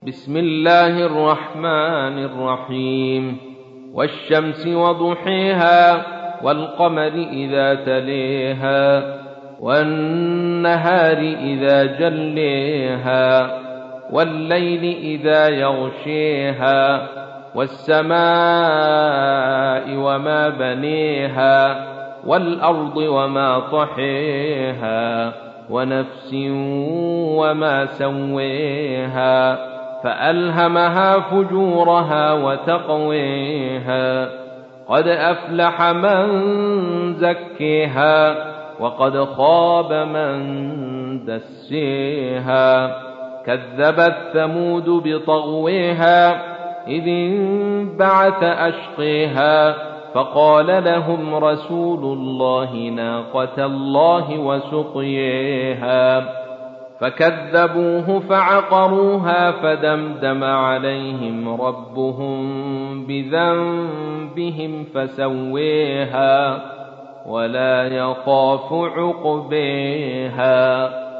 بسم الله الرحمن الرحيم. والشمس وضحيها والقمر إذا تليها والنهار إذا جليها والليل إذا يغشيها والسماء وما بنيها والأرض وما طحيها ونفس وما سويها فألهمها فجورها وتقويها قد أفلح من زكيها وقد خاب من دسيها كذبت ثمود بطغويها إذ انبعث أشقيها فقال لهم رسول الله ناقة الله وسقيها فكذبوه فعقروها فدمدم عليهم ربهم بذنبهم فسويها ولا يخاف عقبيها.